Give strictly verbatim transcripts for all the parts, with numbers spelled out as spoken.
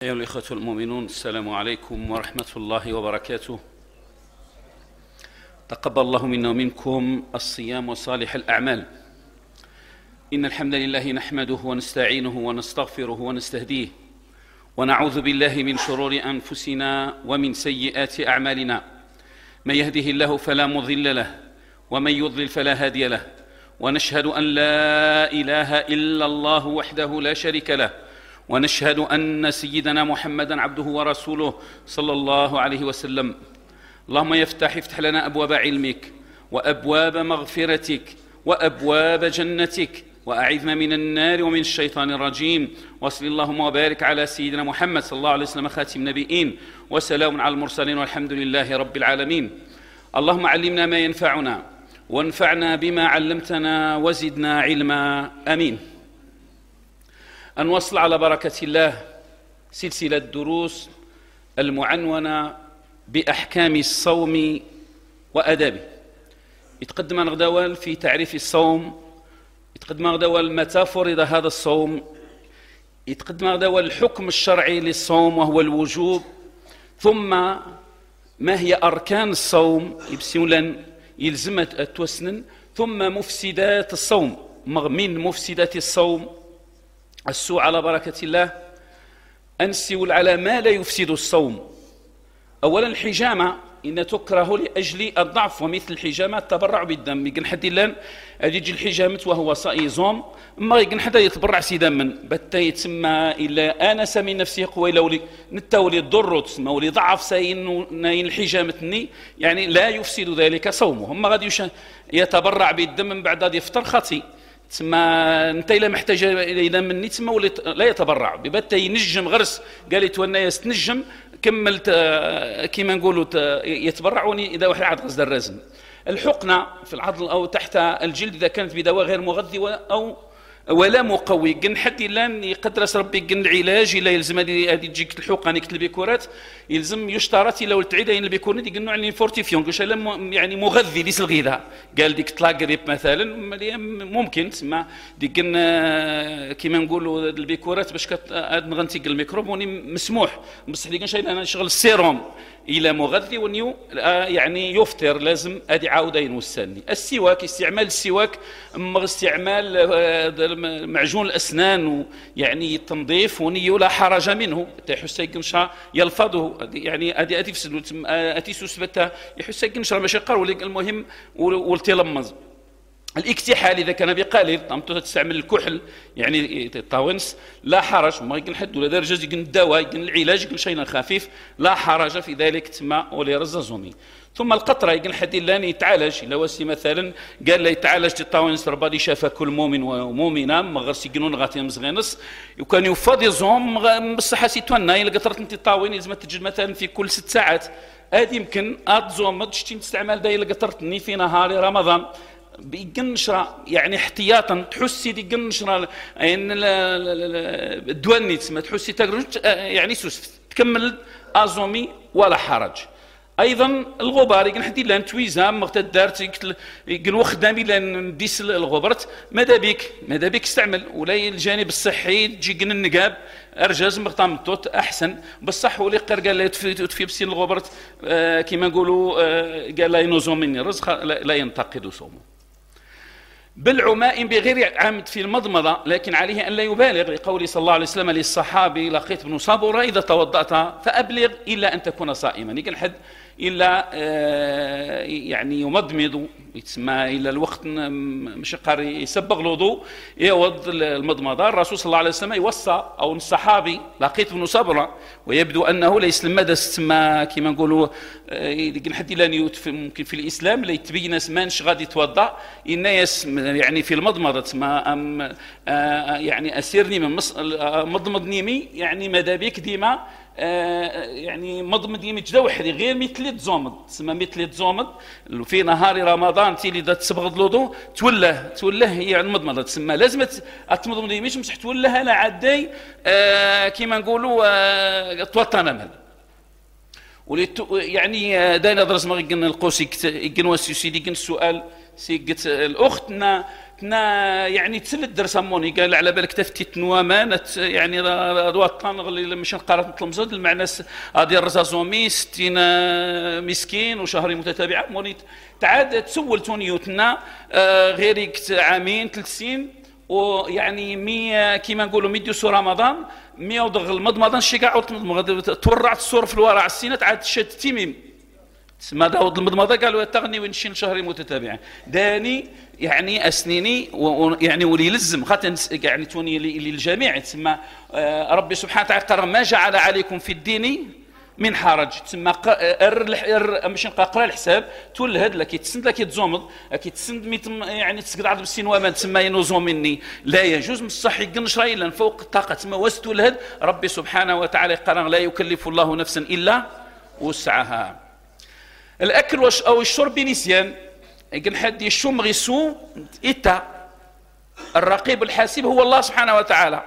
أيها الإخوة المؤمنون، السلام عليكم ورحمة الله وبركاته. تقبل الله منا ومنكم الصيام وصالح الأعمال. إن الحمد لله نحمده ونستعينه ونستغفره ونستهديه، ونعوذ بالله من شرور أنفسنا ومن سيئات أعمالنا. من يهده الله فلا مضل له، ومن يضلل فلا هادي له، ونشهد أن لا إله إلا الله وحده لا شريك له، ونشهد أن سيدنا محمدا عبده ورسوله صلى الله عليه وسلم. اللهم يفتح افتح لنا أبواب علمك وأبواب مغفرتك وأبواب جنتك، وأعذنا من النار ومن الشيطان الرجيم. وصل اللهم وبارك على سيدنا محمد صلى الله عليه وسلم خاتم النبيين، وسلام على المرسلين، والحمد لله رب العالمين. اللهم علمنا ما ينفعنا وانفعنا بما علمتنا وزدنا علما، آمين. نواصل على بركة الله سلسلة دروس المعنونة بأحكام الصوم وآدابه. يتقدم غدوال في تعريف الصوم، يتقدم غدوال متى فرض هذا الصوم، يتقدم غدوال الحكم الشرعي للصوم وهو الوجوب، ثم ما هي أركان الصوم يبسيولا يلزم توسنن، ثم مفسدات الصوم. من مفسدات الصوم السوء على بركة الله، أنسول على ما لا يفسد الصوم. أولا الحجامة إن تكره لأجل الضعف، ومثل الحجامة التبرع بالدم. يقن حد لان أدي يجي الحجامة وهو صائي زوم، ما يقن حدا يتبرع سيدا من بتا يتسمى إلا آنس من نفسه قوي لولي نتاولي الضر تسمى ولي ضعف ساين ناين الحجامة، يعني لا يفسد ذلك صومه. هم غادي يتبرع بالدم من بعد غادي يفطر خطي، تسمى انت الا محتاج الى مني تسمى لا يتبرع ببتا ينجم غرس قال يتونى يستنجم كملت كيما نقولوا يتبرعوني اذا واحد عاد غزل الرزم. الحقنه في العضل او تحت الجلد اذا كانت بدواء غير مغذي او ولا مقوي، قن حد لان يقدر ربي قن العلاج الا يلزم هذه تجيك الحقن يكتل البيكورات، يلزم يشترط الا ولتعيدين البيكورات يقنوا على الفورتيفيون قش يعني مغذي ليس الغذاء. قال ديك تلاقريب مثلا ممكن تسمى ديك كيما نقولوا البيكورات باش نغنتيق الميكروب وني مسموح، بصح ديك شيء انا نشغل السيروم الى مغذي ونيو يعني يفطر، لازم ادي عاودين والسني. السواك، استعمال السواك مغ استعمال معجون الاسنان يعني التنظيف ونيو لا حرج منه، تحس يقنشا يلفظه يعني ادي ادي فسد اتي سوسبتا يحس يقنشا ماشي قرو. المهم والتلمز. الاكتحال اذا كان بقليل طمتو تستعمل الكحل يعني الطاونس لا حرج، ما يقن حد ولا درجه يقن الدواء يقن العلاج يقن شيء خفيف لا حرج في ذلك تما ولي رزازوني. ثم القطره يقن حد لاني يتعالج الا وسي مثلا قال لا يتعالج الطاونس ربادي شافا كل مؤمن ومؤمنه ما غير يقنون غاتي مزغينس وكان يفاضي زوم بصح سيتونا الا قطرت انت الطاوين لازم تجد مثلا في كل ست ساعات. هذه يمكن اتزوم ما تشتي تستعمل داير الا قطرتني في نهار رمضان بيقنشرة يعني احتياطا تحسي دي قنشرة يعني الدواني تسمى تحسي تقرج يعني سوس تكمل ازومي ولا حرج. ايضا الغبار يقن حدي لان تويزا مغتد دارت يقن وخدامي لان ديس الغبرت ماذا بك ماذا بك استعمل ولا الجانب الصحي تجي قن النقاب ارجاز مغطام التوت احسن بصح ولي قر قال لا تفي بسين الغبرت آه كما نقولوا آه قال لا ينوزو مني رزق لا ينتقد صومه. بالعماء بغير عمد في المضمضة، لكن عليه أن لا يبالغ لقول صلى الله عليه وسلم للصحابي لقيت بن صبرة إذا توضأت فأبلغ إلا أن تكون صائما. يقول حد إلا يعني يمضمض يتسمى إلا الوقت مش قاري يسبغ الوضوء يوض المضمضة. الرسول صلى الله عليه وسلم يوصى أو الصحابي لقيت بن صبرة، ويبدو أنه ليس المدى تسمى كما نقولوا يقول حد إلا ممكن في الإسلام لا يتبين اسمانش غادي يتوضأ الناس يعني في المضمضة تسمى أم يعني أسيرني من مضمضني مي يعني ماذا بك ديما آه يعني مضمض يمجد وحدي غير مثل تزومض تسمى مثل تزومض في نهار رمضان تيلي دا تسبغ الوضوء توله توله هي يعني مضمضه تسمى لازم تمضمض يميش مسح توله انا عدي آه كيما نقولوا آه توطن مهل يعني داينا درس ما يقن القوس يقن وسيدي يقن السؤال سيقت الاخت تنا يعني تسلد درس موني قال على بالك تفتي تنوامان يعني دوطان غلي مش نقرا تلمزد المعنى هذه الرزازومي ستين مسكين وشهرين متتابعه موني تعاد تسول تونيوتنا غير عامين ثلاث سنين ويعني مية كيما نقولوا ميديوسو رمضان مية ودغ المضمضان شي كاع تورعت الصور في الورع السنه عاد شاد تيميم تسمى داود المضمضه قالوا تغني ونشين شهرين متتابعين داني يعني اسنيني ويعني ولي يلزم خاطر يعني توني للجميع تسمى ربي سبحانه وتعالى قال ما جعل عليكم في الدين من حرج تسمى ماشي نبقى قرا الحساب تولهد لك يتسند لك يتزومض كي تسند ميت يعني تسقط عاد بالسين وما تسمى ينوزو مني لا يجوز من الصح يقنش راي لان فوق الطاقه تسمى واستولهد ربي سبحانه وتعالى قال لا يكلف الله نفسا الا وسعها. الاكل واش او الشرب بنسيان يقن حد يشوم غيسو اتا الرقيب الحاسب هو الله سبحانه وتعالى.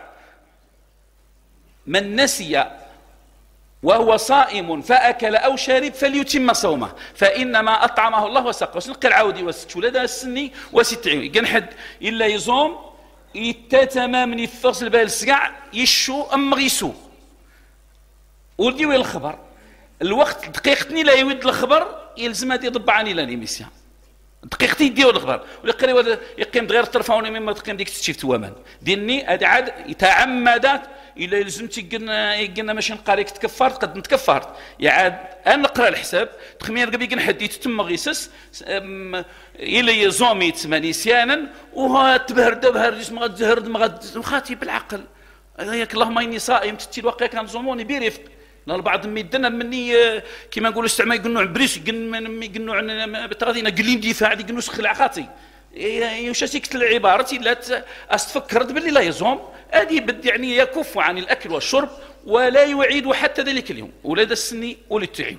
من نسي وهو صائم فأكل أو شرب فليتم صومه فإنما أطعمه الله وسقه. سنقل عودي وست ولد السني وست عيون يقن حد إلا يزوم يتا تماما يفغسل بال السقع يشو أم غيسو ولدي وين الخبر الوقت دقيقتني لا يود الخبر يلزم هذه يضبعني لا ليميسيون دقيقتي يديو الخبر ولا يقيم غير التلفون مما تقيم ديك تشيفت ومان ديني هذا عاد يتعمدات الا لزمتي قلنا قلنا ماشي نقاريك تكفرت قد نتكفرت يعاد انا نقرا الحساب تخمير قبل قن حديت تم غيسس الا يزومي ثمانية سيانا وها تبهرد بهر ما تزهرد ما خاتي بالعقل ياك اللهم اني صائم تتي الواقع كان زوموني برفق البعض ميدنا مني كيما نقولوا استعمال يقنوا عن بريس يقنوا عن بتغادينا قليم دفاع يقنوا سخل عقاتي يوشاسيك العبارة لا استفكرت باللي لا يزوم هذه بد يعني يكف عن الاكل والشرب ولا يعيد حتى ذلك اليوم ولاد السني وللتعيود.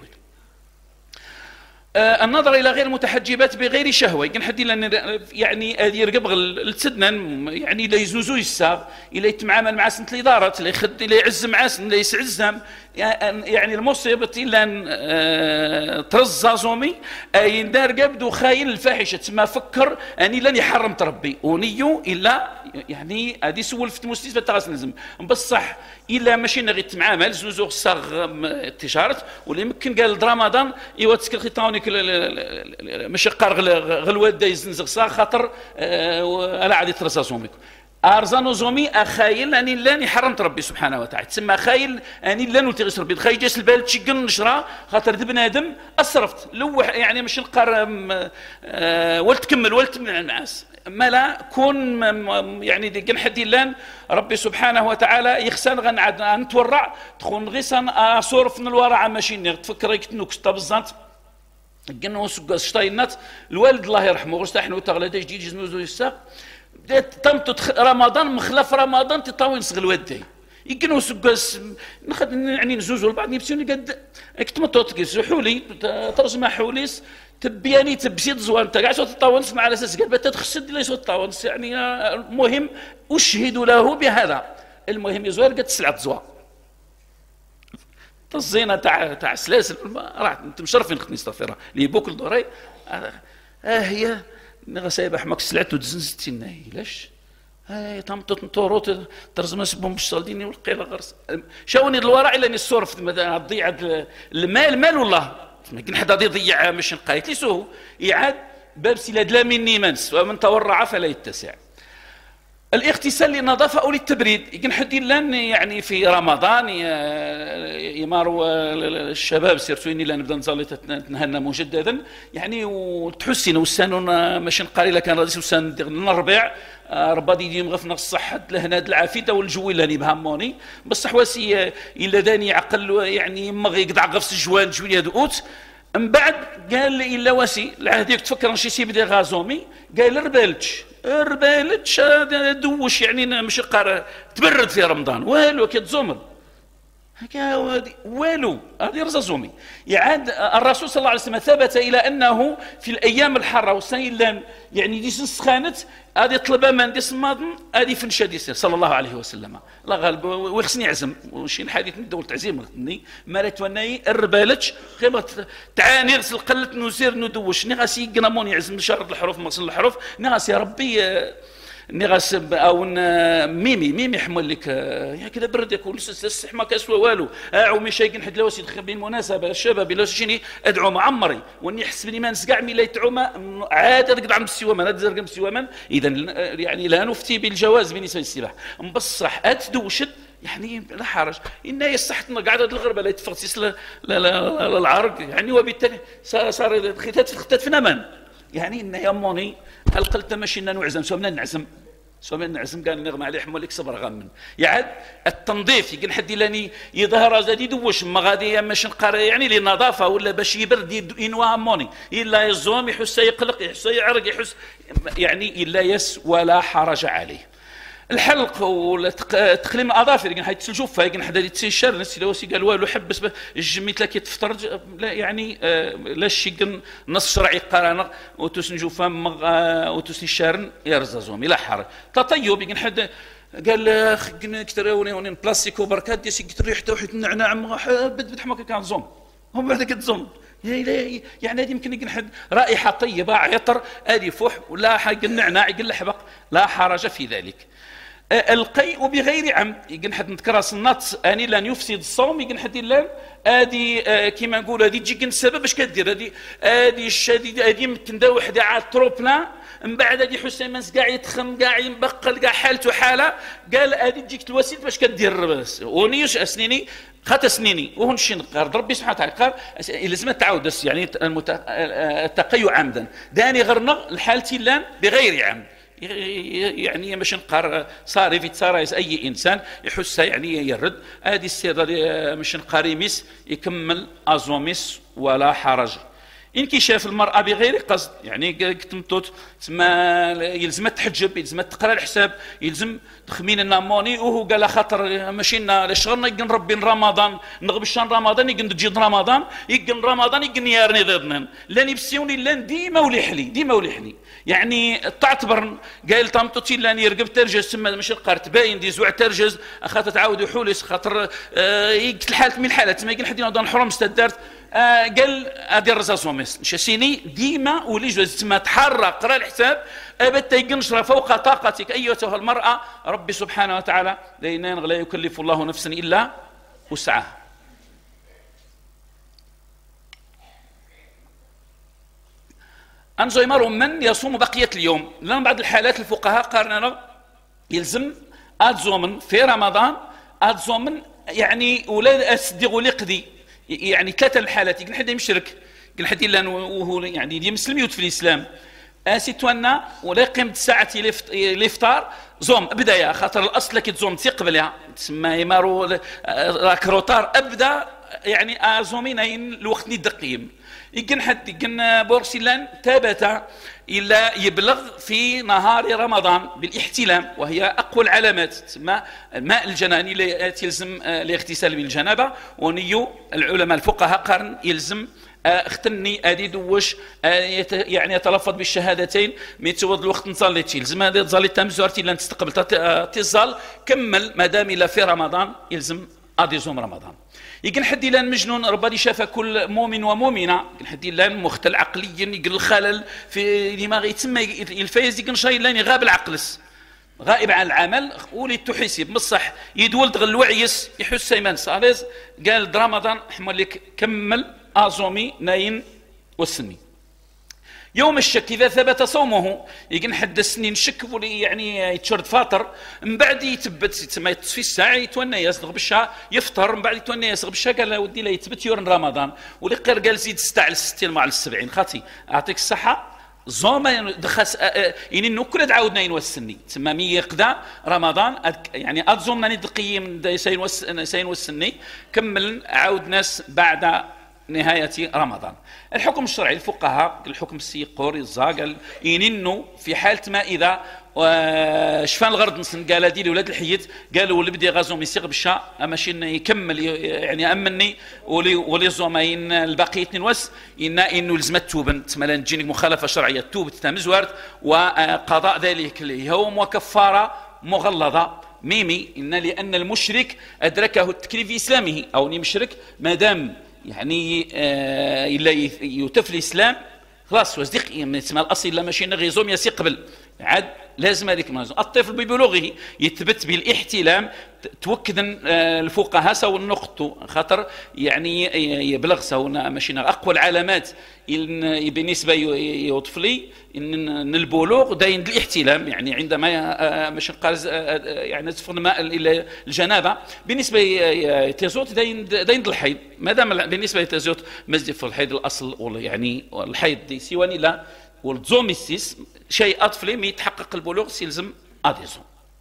آه النظر الى غير المتحجبات بغير شهوه يمكن حد يعني هذه يرقب التسدنان يعني لا يزوزو يساغ الا يتعامل مع سنه الاداره لا يخد لا يعز مع سنه لا يسعزهم يعني المصيبه الا آه ترزا زومي اي دار قبدو خاين الفاحشه تسمى فكر اني لن يحرمت ربي ونيو الا يعني هذه سولفت مستشفى تاع نلزم بصح الا ماشي غير تمعامل زوزو صاغ التجاره ولا يمكن قال رمضان ايوا تسكر خيطاوني ماشي قار غلواد يزنزغ صاغ خاطر على عادي ترساسوميك ارزانو زومي اخايل اني لاني حرمت ربي سبحانه وتعالى تسمى خايل اني لا نلتغس ربي خايل جاس البال تشقن نشرا خاطر بنادم اسرفت لوح يعني ماشي نقار أه ولت تكمل ولت من الناس ما لا كون يعني قن حدي لان ربي سبحانه وتعالى يخسن غنعد نتورع تخون غيسان اصرف من الورع ماشي تفكر يكتنوك بزانت قلنا سكاس شطاينات الوالد الله يرحمه غستحنو تغلا جديد جنوزو يساق تمت رمضان مخلف رمضان تطاوين صغ الوالدين يقنوا سكاس ناخذ يعني نزوزو البعض يبسيوني قد اكتمطوط كيس حولي ترجمه حوليس تبياني تبسيط زوان تاع صوت الطاونس مع اساس قال بتا تخسد لي صوت الطاونس يعني المهم اشهد له بهذا المهم يزوار قد سلعه زوا الزينه تاع تاع سلاسل راح انت مشرفين ختني استغفرها لي بوك الدوري اه هي غسايب حماك سلعته تزنزتينا علاش هاي تم تطوروت ترزم سبهم بالشالديني والقيله غرس شاوني الورع الا الصرف تضيع المال مال والله يمكن حدا يضيع مش نقايت لي سو يعاد باب سلاد لا مني منس ومن تورع فلا يتسع. الاغتسال للنظافه او للتبريد يمكن حد لان يعني في رمضان يماروا الشباب سيرتو اني لا نبدا نصلي تنهنا مجددا يعني وتحسن وسانون ماشي نقاري لا كان راسي وسان الربيع ربادي يدي مغفنا الصحه لهنا العافيه والجو اللي بهموني بصح واسي الا داني عقل يعني ما يقطع غفص الجوان شويه دوت من بعد قال لي الا واسي هذيك تفكر شي سي بدي غازومي قال ربالتش ربالتش دوش يعني ماشي قار تبرد في رمضان والو كي تزومر هكا والو، هذه رزازومي. يعاد الرسول صلى الله عليه وسلم ثبت الى انه في الايام الحاره والسنين يعني دي سخانت هذه طلبه من دي صمادن هذه فنشا ديسير صلى الله عليه وسلم. الله غالب ويخصني يعزم وشي الحديث من دول تعزيم غتني مالت وناي الربالج خيبه تعاني رسل قلت نزير ندوش ني غاسي قنامون يعزم شرط الحروف مصل الحروف ني غاسي يا ربي ني غاسب او ميمي ميمي حمل لك يا كذا برد يكون الصح ما كاسوا والو اعومي شايقين حد لوسي بالمناسبه الشباب لا شيني ادعو معمري واني يحسبني ما نسقع مي لا يتعوم عاد رقد عم السوامان هذا زرقم السوامان اذا يعني لا نفتي بالجواز بالنسبه للسباحه بصح اتدوشت يعني لا حرج ان يصحتنا قاعده الغربه لا يتفغتيس لا لا العرق يعني وبالتالي صار صار ختات ختات في نمان يعني ان يموني هل قلت ماشي اننا نعزم سو من نعزم سو من نعزم قال نغمى عليه حمولك صبر غامن يعد التنظيف يقول حد لاني يظهر زاد يدوش ما غادي مش نقار يعني للنظافه ولا باش يبرد ينوى اموني الا يزوم يحس يقلق يحس يعرق يحس يعني الا يس ولا حرج عليه. الحلق وتقليم الاظافر يقول حيت الجوفه يقول حدا يتسيشر الناس اللي قال والو حبس الجميت لك يتفطر لا يعني لا شي نص شرعي قرانا وتسن جوفه وتسن شارن يرزازهم الى حر تطيب يقول حدا قال كتروني وني بلاستيكو بركات دي سي ريحته وحيت النعناع بد بد حماك كان زوم هم بعد كتزوم يعني هذه يمكن يقول حد رائحه طيبه عطر ادي فح ولا حق النعناع يقول لحبق لا حرج في ذلك. القيء بغير عمد يقول حد نذكرها صنات اني لن يفسد الصوم يقول حد لان ادي كيما نقول هذه تجي السبب اش كدير هذه هذه الشديده هذه يمكن دا وحده عاد تروبلان من بعد هذه حسين كاع يتخم كاع ينبقل كاع حالته حاله قال هذه تجيك الوسيله باش كدير بس ونيش اسنيني خات سنيني وهون شي نقار ربي سبحانه وتعالى قال لازم تعاود يعني التقي عمدا داني غرنا الحالتي لان بغير عمد يعني باش نقار صاري في تصاريس اي انسان يحسها يعني يرد هذه السيره باش نقاريميس يكمل ازوميس ولا حرج. انكشاف المراه بغير قصد يعني كتمتوت تسمى يلزم تحجب يلزم تقرا الحساب يلزم تخمين الناموني وهو قال خاطر ماشينا لشغلنا يقن ربي رمضان نغب الشهر رمضان يقن تجي رمضان يقن رمضان يقن يارني ضدنا لاني بسيوني لان ديما وليحلي ديما وليحلي يعني تعتبر قال طامطوتي لاني يرقب ترجز تما ماشي قارت باين دي زوع ترجز خاطر تعاود يحولس خاطر آه يقتل حالت من الحالات ما يقن حد ينوض نحرم استدارت آه قال ادي الرزازوميس شاسيني ديما ولي جوز تما تحرك قرا الحساب ابد ينشر فوق طاقتك ايتها المراه ربي سبحانه وتعالى لان لا يكلف الله نفسا الا وسعها. انزيمر من يصوم بقيه اليوم لان بعض الحالات الفقهاء قارنا يلزم اتزومن في رمضان اتزومن يعني ولا اصدقوا لقدي يعني ثلاثه الحالات يقول حد مشرك يقول حد الا وهو يعني مسلم يوت في الاسلام اسيتوانا ولا يقيم ساعه الافطار زوم بدايه خاطر الاصل لك تزوم تقبلها تسمى يمارو راكروتار ابدا يعني ازومين الوقت ندقيم يقن حد يقن بورسلان ثبت الا يبلغ في نهار رمضان بالاحتلام وهي اقوى العلامات تسمى الماء الجناني يلزم الاغتسال بالجنابه ونيو العلماء الفقهاء قرن يلزم اختني ادي دوش يعني يتلفظ بالشهادتين ميتود الوقت نصلي يلزم هذا تصلي تمزورتي لان تستقبل تصل كمل ما دام الى في رمضان يلزم ادي زوم رمضان. يقول حد لان مجنون ربما شاف كل مؤمن ومؤمنه يقول حد لان مختل عقليا يقول الخلل في دماغه يتسمى الفايز يقول شيء لان غاب العقلس غائب عن العمل ولي تحسب بصح يدول دغ الوعيس يحس ايمان صالز قال رمضان حمل لك كمل ازومي ناين والسني. يوم الشك اذا ثبت صومه يقن حد السنين شك يعني يتشرد فاطر من بعد يثبت تسمى في الساعه يتونى يصدق بالشا يفطر من بعد يتونى يصدق بالشا قال له ودي لا يثبت يورن رمضان ولي قال قال زيد ستة على ستين مع السبعين خاطي اعطيك الصحه زوما دخس يعني نكل عاودنا ينوسني تسمى مي يقدا رمضان يعني اتزومنا ندقيم سين وس سين والسني كمل عاود ناس بعد نهاية رمضان. الحكم الشرعي الفقهاء الحكم السيقور الزاق يننو في حالة ما إذا شفان الغرض نسن قال هادي لولاد الحيت قالوا اللي بدي غازهم يسيغ بالشا ماشي يكمل يعني امني ولي ولي زوماين الباقي اثنين وس ان انه لزمت توبن تمالا تجيني مخالفه شرعيه توب تمزورت وقضاء ذلك اليوم وكفاره مغلظه ميمي ان لان المشرك ادركه التكليف اسلامه او ني مشرك ما دام يعني آه الا يتف الاسلام خلاص وصديق يسمى الاصل لا ماشي غيزوم يسي قبل عاد لازم هذيك المنظومه. الطفل ببلوغه يثبت بالاحتلام توكد الفقهاء سو النقطه خاطر يعني يبلغ سو ماشي اقوى العلامات بالنسبه لطفلي ان البلوغ داين الاحتلام يعني عندما ماشي قال يعني تفض الماء الى الجنابه بالنسبه لتزوت داين داين الحيض ما دام بالنسبه لتزوت مزد في الحيض الاصل يعني الحيض دي سيواني لا والزوميسيس شيء أطفلي مي يتحقق البلوغ سيلزم أديزون.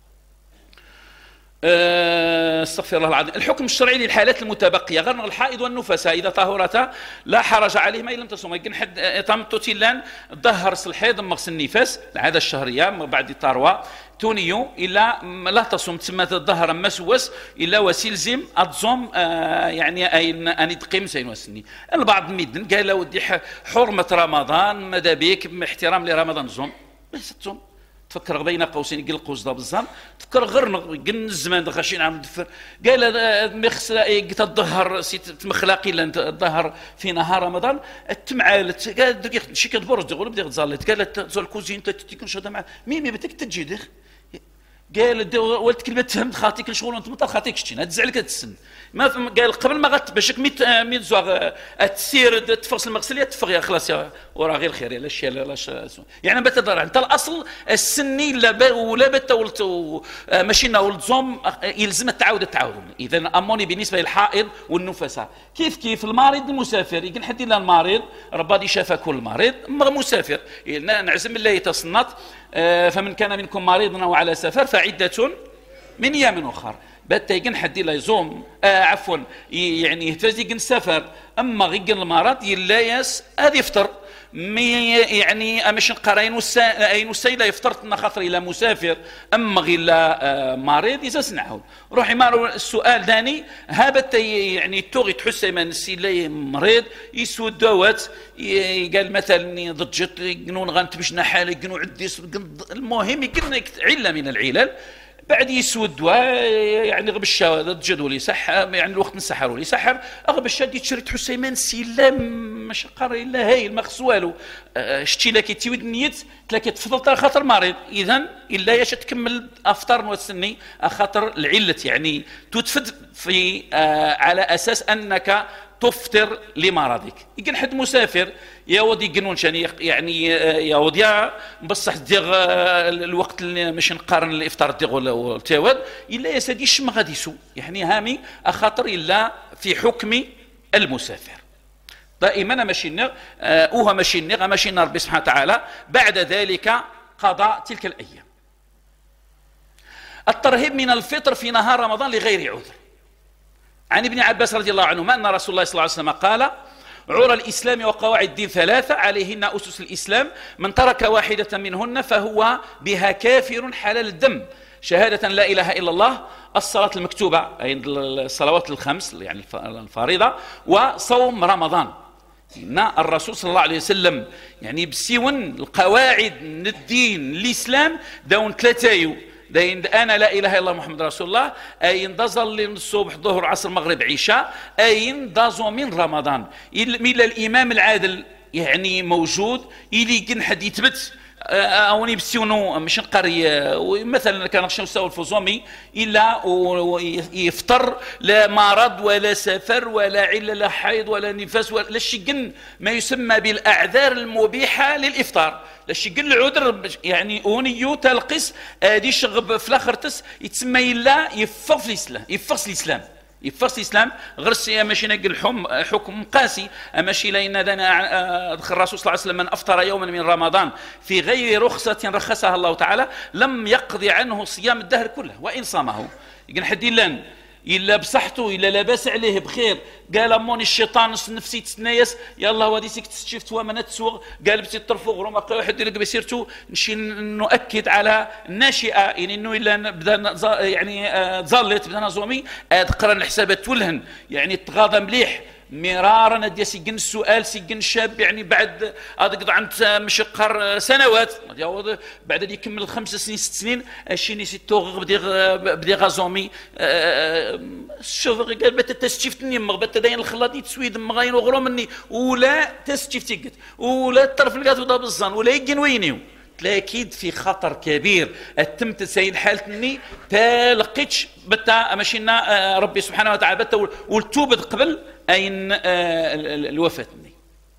استغفر الله العظيم. الحكم الشرعي للحالات المتبقية غير الحائض والنفساء إذا طهرتا لا حرج عليهما إن لم تصوم. يمكن حد طمتو تيلان ظهر الحيض مغسل النفاس العادة الشهرية بعد الطروة تونيو إلا لا تصوم تسمى الظهر مسوس إلا وسيلزم أتصوم آه يعني أين أن تقيم سين وسني. البعض ميدن قال ودي حرمة رمضان ماذا بيك احترام لرمضان زوم بس تصوم تفكر بين قوسين قل قوس ذا بالزام تفكر غير قل الزمان دخاشين عم دفر قال مخس قلت الظهر سيت مخلاقي لان الظهر في نهار رمضان تمعالت قال دقيقه شي كتبرج تقول بدي تزالت قالت زول كوزين تكون شهاده مع ميمي بدك تجي دخ قال ولد كلمه تفهمت خاطيك الشغل وانت مطر خاطيك شتي تزعلك السن ما قال قبل ما غتباشك ميت ميت زواغ تسير تفرس المغسله تفغ خلاص وراه غير خير لا شي لا يعني بتضر انت الاصل السني لا ولا بت ماشي ولد زوم يلزم التعاود التعاود. اذا اموني بالنسبه للحائض والنفساء كيف كيف المريض المسافر يمكن حد الا المريض ربادي شافى كل مريض مسافر نعزم بالله يتصنت فمن كان منكم مريضا او على سفر فعده من ايام اخر بات يقن حد لا يزوم آه عفوا يعني يهتز يقن سفر اما غيقن المرض يلا ياس هذا يفطر يعني مش قراين وسا اين وسيله يفطرتنا خاطر الى مسافر اما غير آه مريض يزاس نعاود روحي ما السؤال داني هابت يعني توغي تحس من السي مريض يسود دوات قال مثلا ضجت يقنون غنتمشنا حاله يقنوا عدي المهم يقن عله من العلل بعد يسود يعني غب الشا جدول يسحر يعني الوقت نسحروا يسحر اغب الشا دي تشري حسيمان سلام مش قرر الا هاي المغسوالو شتي لك تيود نيت تلاقي تفضل خاطر مريض اذا الا ياش تكمل افطار وتسني خاطر العله يعني تتفد في آه على اساس انك تفطر لمرضك. يمكن حد مسافر يا ودي قنون شاني يعني يا ودي بصح ديغ الوقت اللي مش نقارن الافطار ديغ ولا التواد الا يا سيدي شم غادي يسو يعني هامي اخاطر الا في حكم المسافر. دائما ماشي نغ اوها ماشي نغ ماشي ربي سبحانه وتعالى بعد ذلك قضاء تلك الايام. الترهيب من الفطر في نهار رمضان لغير عذر. عن ابن عباس رضي الله عنهما أن رسول الله صلى الله عليه وسلم قال عرى الإسلام وقواعد الدين ثلاثة عليهن أسس الإسلام من ترك واحدة منهن فهو بها كافر حلال الدم شهادة لا إله إلا الله الصلاة المكتوبة أي الصلوات الخمس يعني الفريضة وصوم رمضان. إن الرسول صلى الله عليه وسلم يعني بسيون القواعد من الدين الإسلام دون ثلاثة داين انا لا اله الا الله محمد رسول الله اين دازل الصبح ظهر عصر مغرب عشاء اين دازو من رمضان الى الامام العادل يعني موجود يلي كن حد يثبت او يبسيونو مش نقري مثلا كان شنو ساو الفوزومي الا يفطر لا مرض ولا سفر ولا عله لا حيض ولا نفاس ولا شيء ما يسمى بالاعذار المبيحه للافطار لا شيء العذر يعني اونيو تلقس ادي شغب في الاخر تس يتسمى الا يفق في الاسلام يفق الاسلام يفرس الاسلام غير السي ماشي نقل حكم قاسي ماشي لان دنا الرسول صلى الله عليه وسلم من افطر يوما من رمضان في غير رخصه رخصها الله تعالى لم يقضي عنه صيام الدهر كله وان صامه. يقول حدي لان الا بصحته الا لاباس عليه بخير، قال موني الشيطان نفسي تسنايس يلا وادي سيك تشفت ومن تسوغ قال بتي طرفو غرو قال واحد يلقى بسيرته نمشي نؤكد على الناشئه يعني انه الا بدا يعني تزلت بدا نظامي قرا الحسابات تولهن يعني تغاضى مليح مرارا ادي سيكن السؤال سيكن شاب يعني بعد هذاك عند مشقر سنوات بعد اللي يكمل خمس سنين ست سنين اشيني سيتو بدي بدي غازومي شوف قال بتا تستشفتني مغ بتا داين الخلاط يتسويد مغاين وغرو مني ولا تستشفتي قلت ولا الطرف لقاتو ضاب الظن ولا يجن وينيو تلاكيد في خطر كبير التمت سين حالتني تلقيتش بتا مشينا ربي سبحانه وتعالى بتا والتوبة قبل اين الوفاة مني.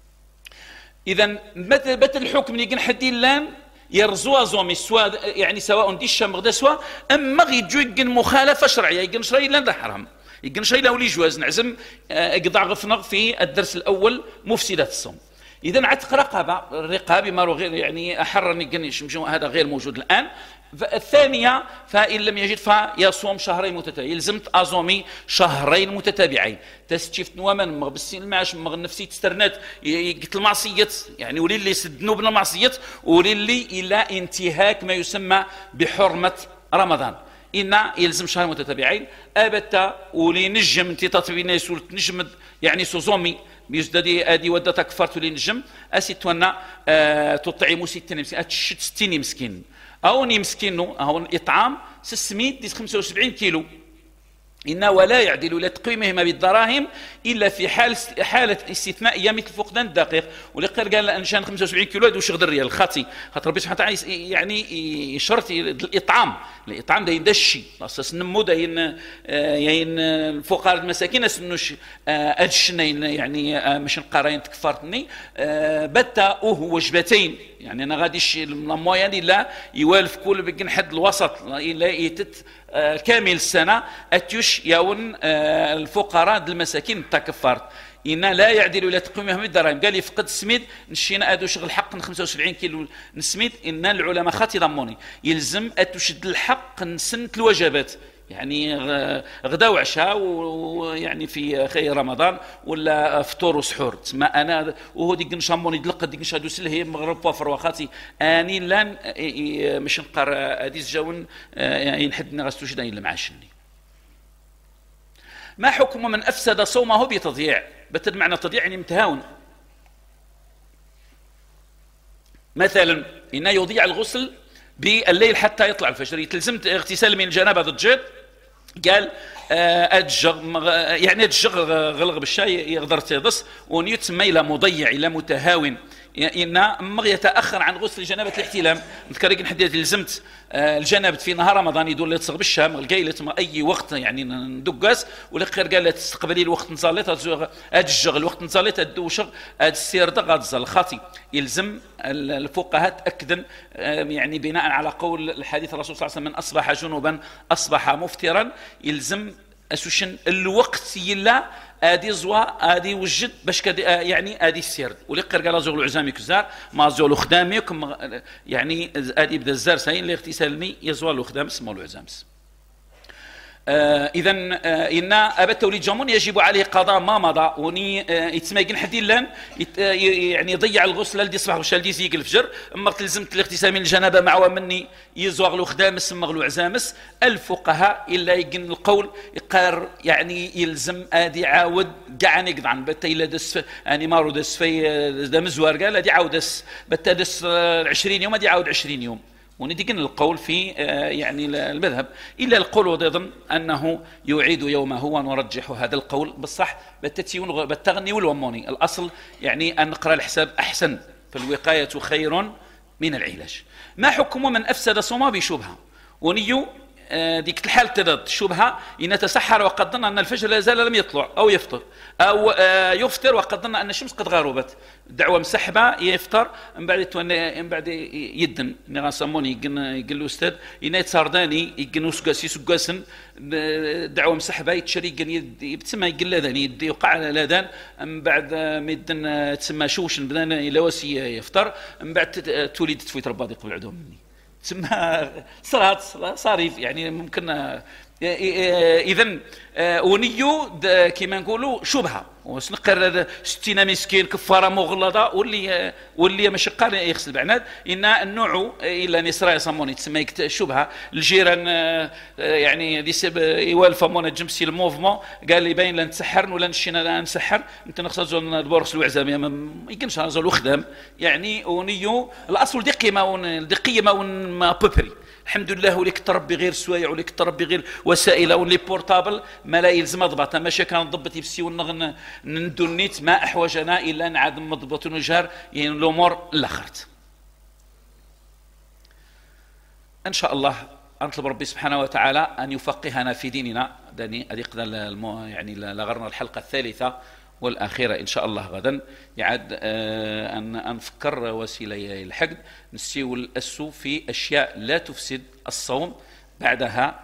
اذا بتا الحكم اللي كن حدي لان يرزوا زومي سوا يعني سواء دي الشام غدا سوا اما غيجو يكن مخالفه شرعيه يكن شرعي لا حرام يكن شرعي لا ولي جواز نعزم قطع غفنغ في الدرس الاول مفسدات الصوم. اذا عتق رقبه الرقاب ما غير يعني احرني هذا غير موجود الان. الثانيه فان لم يجد فيصوم شهرين متتابعين يلزمت ازومي شهرين متتابعين تستشفت ومن مغ بالسين المعاش مغ النفسي تسترنات قلت المعصيه يعني ولي اللي سدنوا بنا المعصيه ولي اللي الى انتهاك ما يسمى بحرمه رمضان إن يلزم شهر متتابعين أبتا ولي نجم انت تطبينا يسول نجم يعني سوزومي بيزدادي ادي ودا تكفرت لي نجم اسيتونا أه تطعم ستين مسكين اتشت ستين مسكين او ني مسكين هو الاطعام ستمائة وخمسة وسبعين كيلو إن ولا يعدل إلى تقويمهما بالدراهم إلا في حال حالة استثنائية مثل فقدان الدقيق ولقر قال أنشان خمسة وسبعين كيلو هذا وشغل الريال خاطي خاطر ربي سبحانه وتعالى يعني يشرط الإطعام الإطعام ده يندشي أساس نمو ده ين ين الفقراء المساكين أسنوش أدشنا يعني مش القراين تكفرتني بتا وهو وجبتين يعني أنا غاديش المويان إلا يوالف كل بقن حد الوسط إلا يتت كامل السنة أتيش يون الفقراء المساكين تكفرت إن لا يعدل إلى تقويمهم بالدراهم قال يفقد السميد نشينا أدو شغل حق خمسة وسبعين كيلو نسميد إن العلماء خاطي ضموني يلزم أتشد الحق نسنة الوجبات يعني غدا وعشاء ويعني في خير رمضان ولا فطور وسحور تسمى انا وهو ديك نشاموني دلق ديك نشادو سل هي مغرب وفر وخاتي اني لان مش نقر اديس جاون يعني نحدنا غستوش داين المعاشني. ما حكم من افسد صومه بتضييع؟ بتد معنى تضييع يعني متهاون. مثلا انه يضيع الغسل بالليل حتى يطلع الفجر يتلزمت اغتسال من الجنابه ضد جد قال أدجغ يعني أدجغ غلغ بالشاي يقدر تيضس ونيتسمى إلى مضيع إلى متهاون إن مغ يتأخر عن غسل جنابة الاحتلام نذكر حديث لزمت الجنابة في نهار رمضان يدور لتصغ بالشام القيلة أي وقت يعني ندقاس ولقير قال تستقبلي الوقت نصليت أدجغ الوقت نصليت أدوشغ السير دغ تزل خاطي يلزم الفقهاء تأكدا يعني بناء على قول الحديث الرسول صلى الله عليه وسلم من أصبح جنوبا أصبح مفترا يلزم أسوشن الوقت يلا ادي زوا ادي وجد باش يعني ادي السير ولقر قال زغلو عزامي كزار ما زغلو خداميكم يعني ادي بدا الزار ساين اللي اغتسالني يزوالو خدام اسمه له عزامس. آه اذا آه ان ابا التوليد جامون يجب عليه قضاء ما مضى وني آه يتسمى كن حدي لان يعني يضيع الغسل لدي صباح وشال دي زيق الفجر اما تلزمت الاغتسال من الجنابه مع مني يزوغلو خدامس مغلو عزامس. الفقهاء الا يقن القول يقار يعني يلزم ادي عاود كاع نقد عن بتا الا دس اني مارو دس في دا مزوار قال ادي عاود دس بتا دس عشرين يوم ادي عاود عشرين يوم ونديكن القول في يعني المذهب إلا القول أيضا أنه يعيد يومه ونرجح هذا القول بالصح بالتتيون بالتغني والوموني الأصل يعني أن نقرأ الحساب أحسن فالوقاية خير من العلاج. ما حكم من أفسد صومه بشبهة ونيو ديك الحال تضد شبهة إن تسحر وقد ظن أن الفجر لا زال لم يطلع أو يفطر أو يفطر وقد ظن أن الشمس قد غربت دعوة مسحبة يفطر من بعد من بعد يدن نغاسموني يقن يقن الأستاذ إن يتصارداني يقن سقاسي سقاسن دعوة مسحبة يتشري يقن يتسمى يقن لاذان يوقع على لاذان من بعد ميدن تسمى شوش بدنا لواسي يفطر من بعد تولد تفوت رباضي قبل عدوم مني تسمى صلاة صاريف يعني ممكن اذا ونيو كما نقولوا شبهه وسنقر ستين مسكين كفاره مغلظه واللي واللي ماشي قال يغسل بعناد ان النوع الا نسرا يسموني تسمى شبهه الجيران يعني دي سب يوالفا مونا جمسي الموفمون قال لي باين لا نتسحر ولا نشينا نسحر انت نخرجوا البورص الوعزام ما يمكنش نزول خدام يعني ونيو الاصل دي قيمه دي قيمه ما بوبري الحمد لله وليك تربي غير سوايع وليك تربي غير وسائل ولي بورتابل ما لا يلزم ضبط ماشي كان ضبط يفسي ونغن ندو النيت ما احوجنا الا نعاد مضبط ونجار يعني الامور الاخرت ان شاء الله نطلب ربي سبحانه وتعالى ان يفقهنا في ديننا داني هذه يعني لغرنا الحلقه الثالثه والاخيره ان شاء الله غدا يعاد آه ان نفكر وسيله الحقد نسيو الاسو في اشياء لا تفسد الصوم بعدها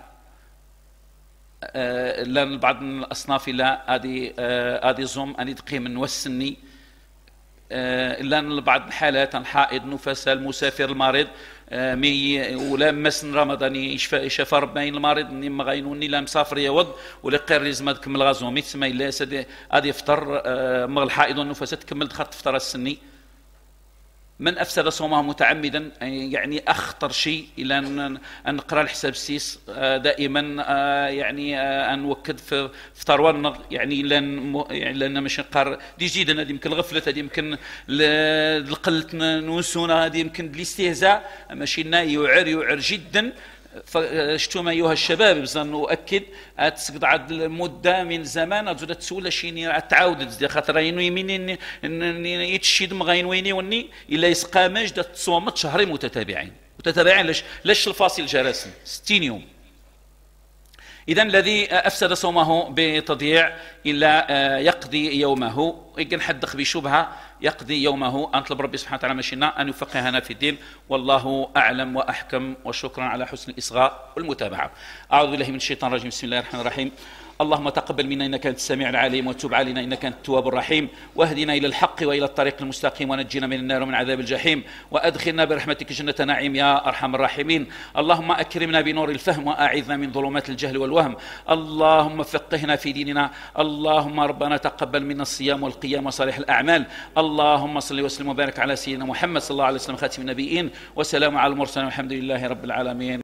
آه لان بعض الاصناف لا ادي آه ادي زوم اني تقيم نوسني آه لان بعض الحالات الحائض نفساء المسافر المريض آه مي ولا مسن رمضان يشفى ربما المريض ني ما غاينوني لا مسافر يوض ولا قير لازم تكمل غازو مي تسمى الا سد غادي يفطر آه مغ الحائض والنفساء تكمل دخلت تفطر السني من افسد صومه متعمدا يعني اخطر شيء الى ان نقرا الحساب السيس دائما يعني ان نوكد في فطر ونغ يعني لان يعني لان ماشي نقار دي جيدا هذه يمكن الغفله هذه يمكن القله نوسونا هذه يمكن الاستهزاء ماشي يعر يعر جدا فشتوما ايها الشباب بزن نؤكد تسقط عاد المده من زمان تزود تسول شي تعاود خاطر يمين يتشيد مغاين ويني وني الا يسقى ماجد تصومت شهرين متتابعين متتابعين لاش لاش الفاصل جراسن ستين يوم إذا الذي أفسد صومه بتضييع إلا يقضي يومه يمكن حدق بشبهة يقضي يومه أنطلب ربي سبحانه وتعالى مشينا أن يفقهنا في الدين والله أعلم وأحكم وشكرا على حسن الإصغاء والمتابعة. أعوذ بالله من الشيطان الرجيم بسم الله الرحمن الرحيم. اللهم تقبل منا إنك أنت السميع العليم وتب علينا إنك أنت التواب الرحيم واهدنا إلى الحق وإلى الطريق المستقيم ونجنا من النار ومن عذاب الجحيم وأدخلنا برحمتك جنة نعيم يا أرحم الراحمين. اللهم أكرمنا بنور الفهم وأعذنا من ظلمات الجهل والوهم. اللهم فقهنا في ديننا. اللهم ربنا تقبل منا الصيام والقيام وصالح الأعمال. اللهم صل وسلم وبارك على سيدنا محمد صلى الله عليه وسلم خاتم النبيين وسلام على المرسلين والحمد لله رب العالمين.